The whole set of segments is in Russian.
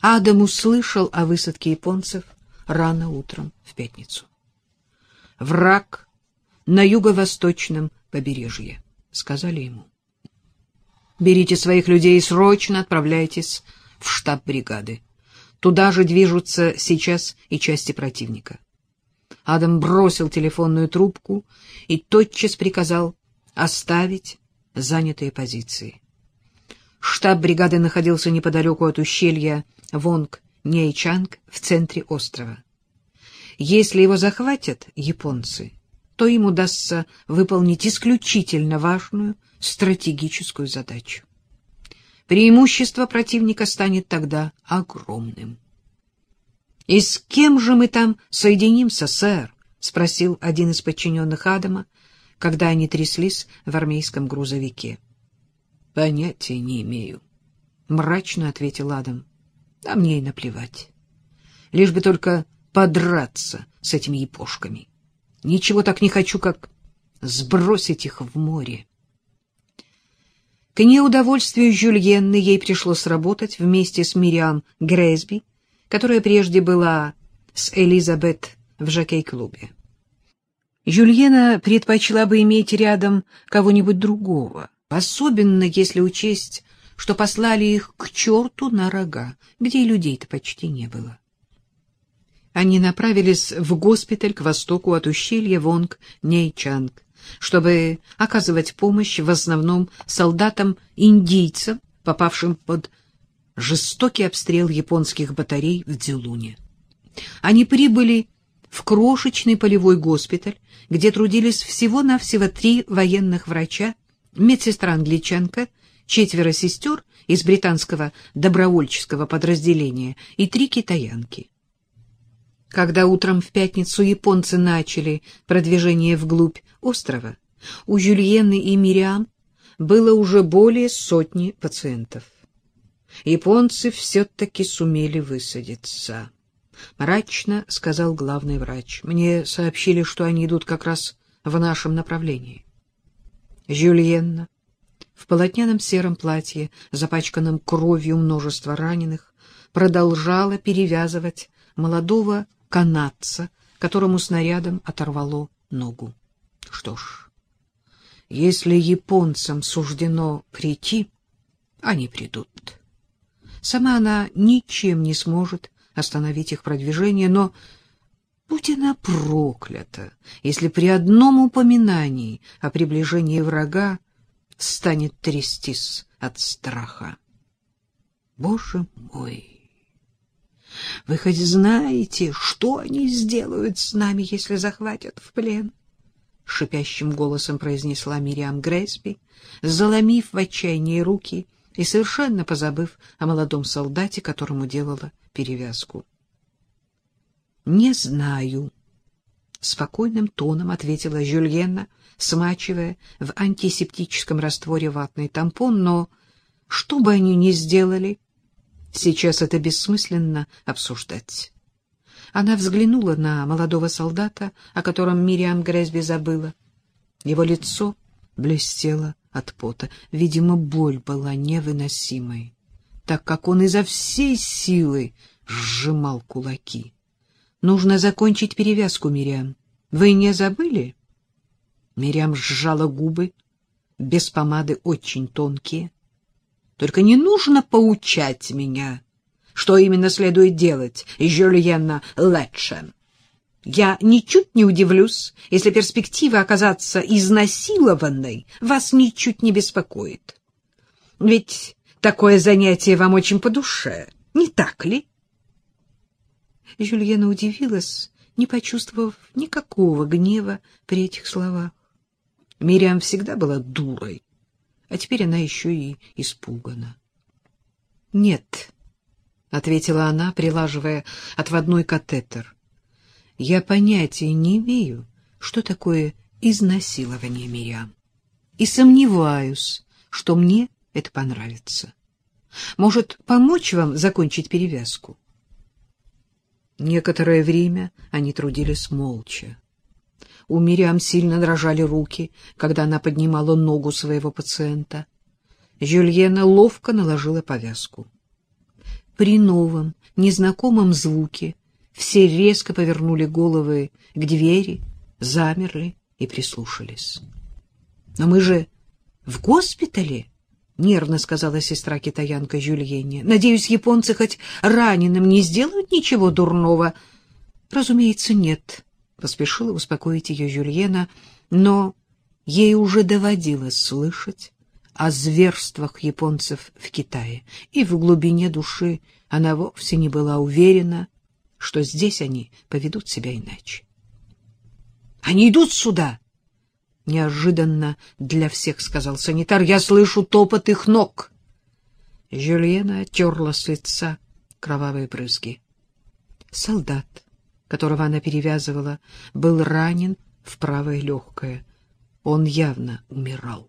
Адам услышал о высадке японцев рано утром в пятницу. «Враг на юго-восточном побережье», — сказали ему. «Берите своих людей и срочно отправляйтесь в штаб бригады. Туда же движутся сейчас и части противника». Адам бросил телефонную трубку и тотчас приказал оставить занятые позиции. Штаб бригады находился неподалеку от ущелья Вонг-Нейчанг в центре острова. Если его захватят японцы, то им удастся выполнить исключительно важную стратегическую задачу. Преимущество противника станет тогда огромным. — И с кем же мы там соединимся, сэр? — спросил один из подчиненных Адама, когда они тряслись в армейском грузовике. — Понятия не имею, — мрачно ответил Адам. — А мне и наплевать. Лишь бы только подраться с этими япошками. Ничего так не хочу, как сбросить их в море. К неудовольствию Жюльенны ей пришлось работать вместе с Мириам Грэсби, которая прежде была с Элизабет в жокей-клубе. Жюльена предпочла бы иметь рядом кого-нибудь другого, особенно если учесть, что послали их к черту на рога, где и людей-то почти не было. Они направились в госпиталь к востоку от ущелья Вонг-Нейчанг, чтобы оказывать помощь в основном солдатам-индийцам, попавшим под жестокий обстрел японских батарей в Дзилуне. Они прибыли в крошечный полевой госпиталь, где трудились всего-навсего 3 военных врача, медсестра-англичанка, 4 сестер из британского добровольческого подразделения и 3 китаянки. Когда утром в пятницу японцы начали продвижение вглубь острова, у Жюльены и Мириам было уже более 100 пациентов. Японцы все-таки сумели высадиться. Мрачно сказал главный врач. Мне сообщили, что они идут как раз в нашем направлении. Жюльенна в полотняном сером платье, запачканном кровью множества раненых, продолжала перевязывать молодого канадца, которому снарядом оторвало ногу. Что ж, если японцам суждено прийти, они придут. Сама она ничем не сможет остановить их продвижение, но будь она проклята, если при одном упоминании о приближении врага станет трястись от страха. Боже мой! Вы хоть знаете, что они сделают с нами, если захватят в плен? — шипящим голосом произнесла Мириам Грэсби, заломив в отчаянии руки и совершенно позабыв о молодом солдате, которому делала перевязку. — Не знаю, — спокойным тоном ответила Жюльенна, смачивая в антисептическом растворе ватный тампон, но что бы они ни сделали, сейчас это бессмысленно обсуждать. Она взглянула на молодого солдата, о котором Мириам Грэсби забыла. Его лицо блестело от пота. Видимо, боль была невыносимой, так как он изо всей силы сжимал кулаки. — Нужно закончить перевязку, Мириам. Вы не забыли? Мириам сжала губы, без помады очень тонкие. — Только не нужно поучать меня, что именно следует делать, Жюльенна Лэтчем. Я ничуть не удивлюсь, если перспектива оказаться изнасилованной вас ничуть не беспокоит. Ведь такое занятие вам очень по душе, не так ли? Жюльена удивилась, не почувствовав никакого гнева при этих словах. Мириам всегда была дурой, а теперь она еще и испугана. — Нет, — ответила она, прилаживая отводной катетер. — Я понятия не имею, что такое изнасилование, Мириам, и сомневаюсь, что мне это понравится. Может, помочь вам закончить перевязку? Некоторое время они трудились молча. У Мириам сильно дрожали руки, когда она поднимала ногу своего пациента. Жюльена ловко наложила повязку. При новом, незнакомом звуке все резко повернули головы к двери, замерли и прислушались. — Но мы же в госпитале, — нервно сказала сестра-китаянка Жюльене. — Надеюсь, японцы хоть раненым не сделают ничего дурного? — Разумеется, нет, — поспешила успокоить ее Жюльена, но ей уже доводилось слышать о зверствах японцев в Китае, и в глубине души она вовсе не была уверена, что здесь они поведут себя иначе. — Они идут сюда! — неожиданно для всех сказал санитар. — Я слышу топот их ног. Жюльена оттерла с лица кровавые брызги. Солдат, которого она перевязывала, был ранен в правое легкое. Он явно умирал.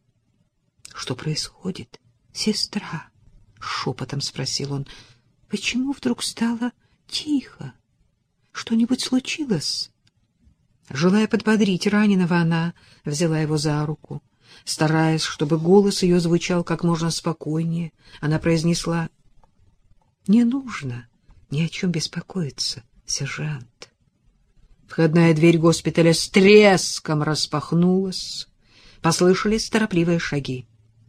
— Что происходит, сестра? — шепотом спросил он. — Почему вдруг стало тихо? Что-нибудь случилось? Желая подбодрить раненого, она взяла его за руку. Стараясь, чтобы голос ее звучал как можно спокойнее, она произнесла: — Не нужно ни о чем беспокоиться, сержант. Входная дверь госпиталя с треском распахнулась. Послышались торопливые шаги.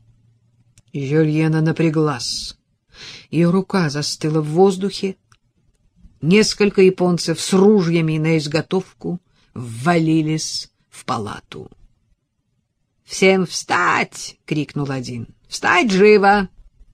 Жюльена напряглась. Ее рука застыла в воздухе. Несколько японцев с ружьями наизготовку ввалились в палату. — Всем встать! — крикнул один. — Встать живо!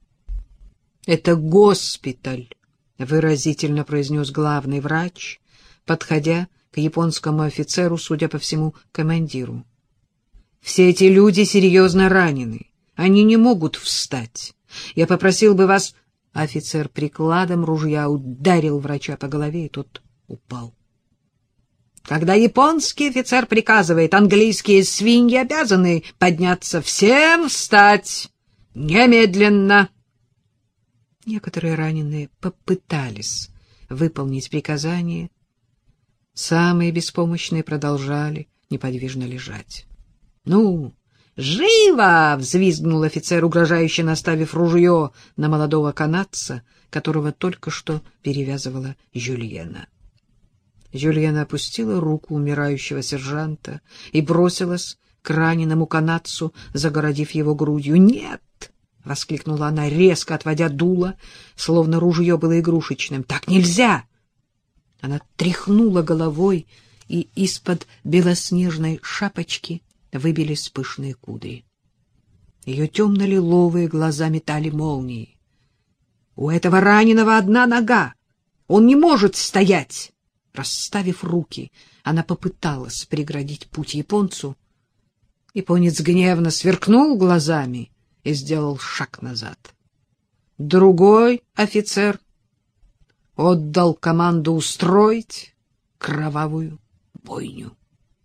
— Это госпиталь, — выразительно произнес главный врач, подходя к японскому офицеру, судя по всему, командиру. — Все эти люди серьезно ранены. Они не могут встать. Я попросил бы вас... Офицер прикладом ружья ударил врача по голове, и тот упал. Когда японский офицер приказывает, английские свиньи обязаны подняться. Всем встать! Немедленно! Некоторые раненые попытались выполнить приказание. Самые беспомощные продолжали неподвижно лежать. — Ну, живо! — взвизгнул офицер, угрожающе наставив ружье на молодого канадца, которого только что перевязывала Жюльена. Жюльена опустила руку умирающего сержанта и бросилась к раненому канадцу, загородив его грудью. «Нет!» — воскликнула она, резко отводя дуло, словно ружье было игрушечным. «Так нельзя!» Она тряхнула головой, и из-под белоснежной шапочки выбились пышные кудри. Ее темно-лиловые глаза метали молнии. «У этого раненого одна нога! Он не может стоять!» Расставив руки, она попыталась преградить путь японцу. Японец гневно сверкнул глазами и сделал шаг назад. Другой офицер отдал команду устроить кровавую бойню.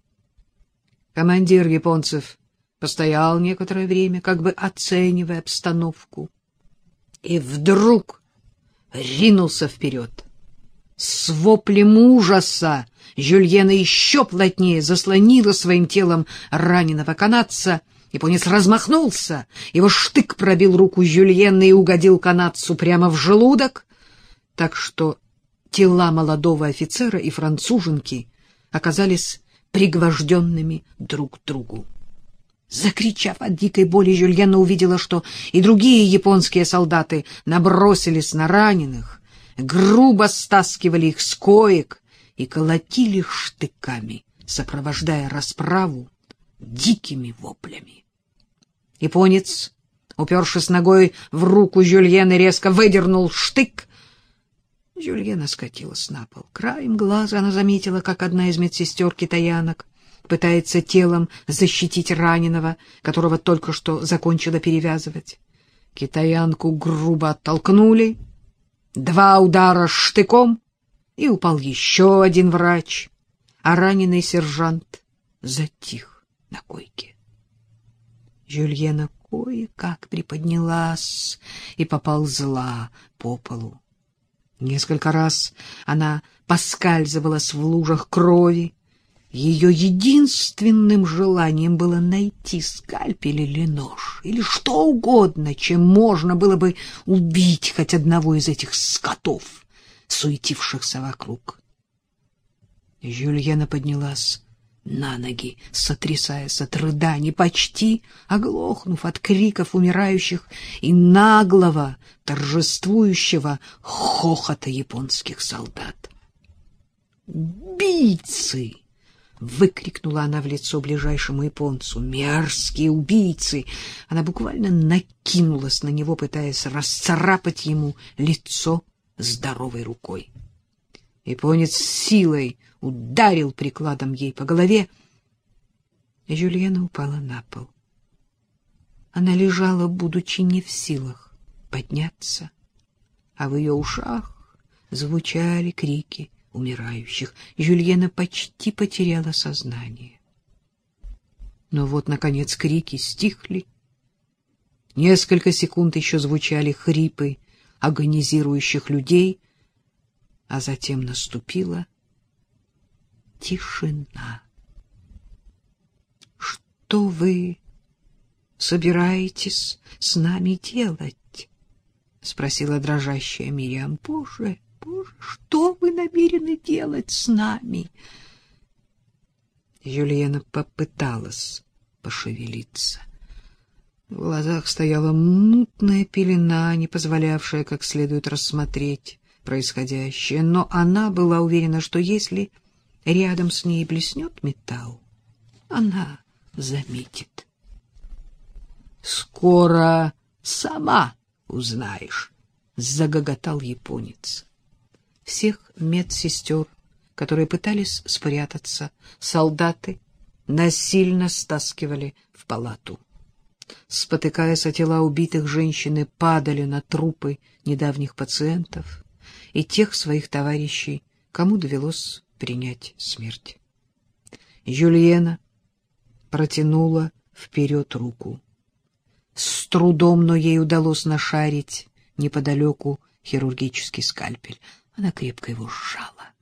Командир японцев постоял некоторое время, как бы оценивая обстановку, и вдруг ринулся вперед. С воплем ужаса Жюльена еще плотнее заслонила своим телом раненого канадца. Японец размахнулся, его штык пробил руку Жюльены и угодил канадцу прямо в желудок, так что тела молодого офицера и француженки оказались пригвожденными друг к другу. Закричав от дикой боли, Жюльена увидела, что и другие японские солдаты набросились на раненых, грубо стаскивали их с коек и колотили штыками, сопровождая расправу дикими воплями. Японец, упершись ногой в руку Жюльены, резко выдернул штык. Жюльена скатилась на пол. Краем глаза она заметила, как одна из медсестер-китаянок пытается телом защитить раненого, которого только что закончила перевязывать. Китаянку грубо оттолкнули. 2 удара штыком, и упал еще один врач, а раненый сержант затих на койке. Жюльена кое-как приподнялась и поползла по полу. Несколько раз она поскальзывалась в лужах крови, Ее единственным желанием было найти скальпель или нож, или что угодно, чем можно было бы убить хоть одного из этих скотов, суетившихся вокруг. Жюльена поднялась на ноги, сотрясаясь от рыданий, почти оглохнув от криков умирающих и наглого, торжествующего хохота японских солдат. «Убийцы!» — выкрикнула она в лицо ближайшему японцу. «Мерзкие убийцы!» Она буквально накинулась на него, пытаясь расцарапать ему лицо здоровой рукой. Японец с силой ударил прикладом ей по голове, и Жюльена упала на пол. Она лежала, будучи не в силах подняться, а в ее ушах звучали крики умирающих. Жюльена почти потеряла сознание. Но вот, наконец, крики стихли. Несколько секунд еще звучали хрипы агонизирующих людей, а затем наступила тишина. — Что вы собираетесь с нами делать? — спросила дрожащая Мириам. — Боже, Боже, что вы намерены делать с нами? Жюльена попыталась пошевелиться. В глазах стояла мутная пелена, не позволявшая как следует рассмотреть происходящее, но она была уверена, что если рядом с ней блеснет металл, она заметит. — Скоро сама узнаешь, — загоготал японец. Всех медсестер, которые пытались спрятаться, солдаты насильно стаскивали в палату. Спотыкаясь о тела убитых, женщины падали на трупы недавних пациентов и тех своих товарищей, кому довелось принять смерть. Жюльена протянула вперед руку. С трудом, но ей удалось нашарить неподалеку хирургический скальпель. Она крепко его сжала.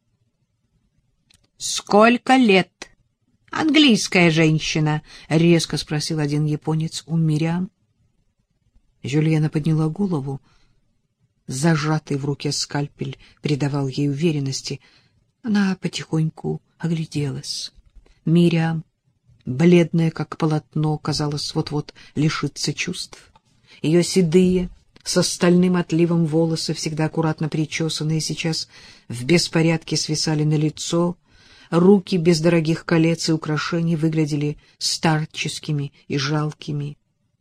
— Сколько лет? Английская женщина, — резко спросил один японец у Мириам. Жюльена подняла голову. Зажатый в руке скальпель придавал ей уверенности. Она потихоньку огляделась. Мириам, бледная как полотно, казалось, вот-вот лишится чувств. Ее седые, с стальным отливом волосы, всегда аккуратно причесанные, сейчас в беспорядке свисали на лицо. Руки без дорогих колец и украшений выглядели старческими и жалкими.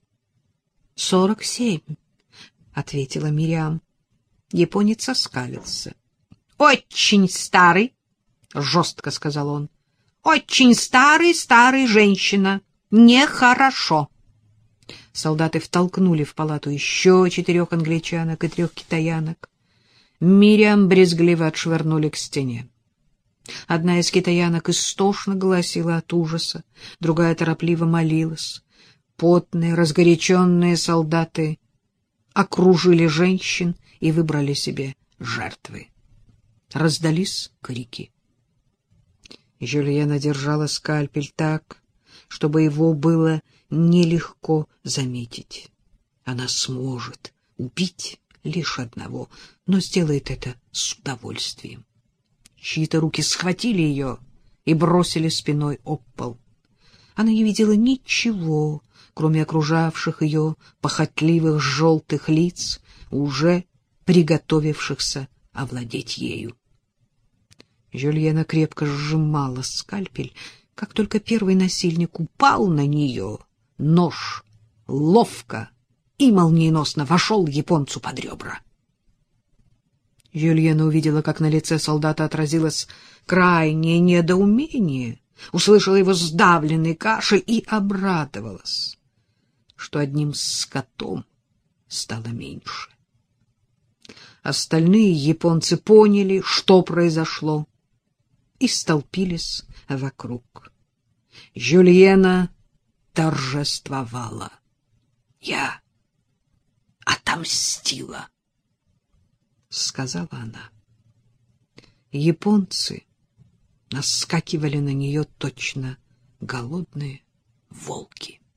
— 47, — ответила Мириам. Японец оскалился. — Очень старый, — жестко сказал он. — Очень старый женщина. Нехорошо. Солдаты втолкнули в палату еще 4 англичанок и 3 китаянок. Мириам брезгливо отшвырнули к стене. Одна из китаянок истошно голосила от ужаса, другая торопливо молилась. Потные, разгоряченные солдаты окружили женщин и выбрали себе жертвы. Раздались крики. Жюльена держала скальпель так, чтобы его было нелегко заметить. Она сможет убить лишь одного, но сделает это с удовольствием. Чьи-то руки схватили ее и бросили спиной об пол. Она не видела ничего, кроме окружавших ее похотливых желтых лиц, уже приготовившихся овладеть ею. Жюльена крепко сжимала скальпель. Как только первый насильник упал на нее, нож ловко и молниеносно вошел японцу под ребра. Жюльена увидела, как на лице солдата отразилось крайнее недоумение, услышала его сдавленный кашель и обрадовалась, что одним скотом стало меньше. Остальные японцы поняли, что произошло, и столпились вокруг. Жюльена торжествовала. «Я отомстила», — сказала она. Японцы наскакивали на нее точно голодные волки.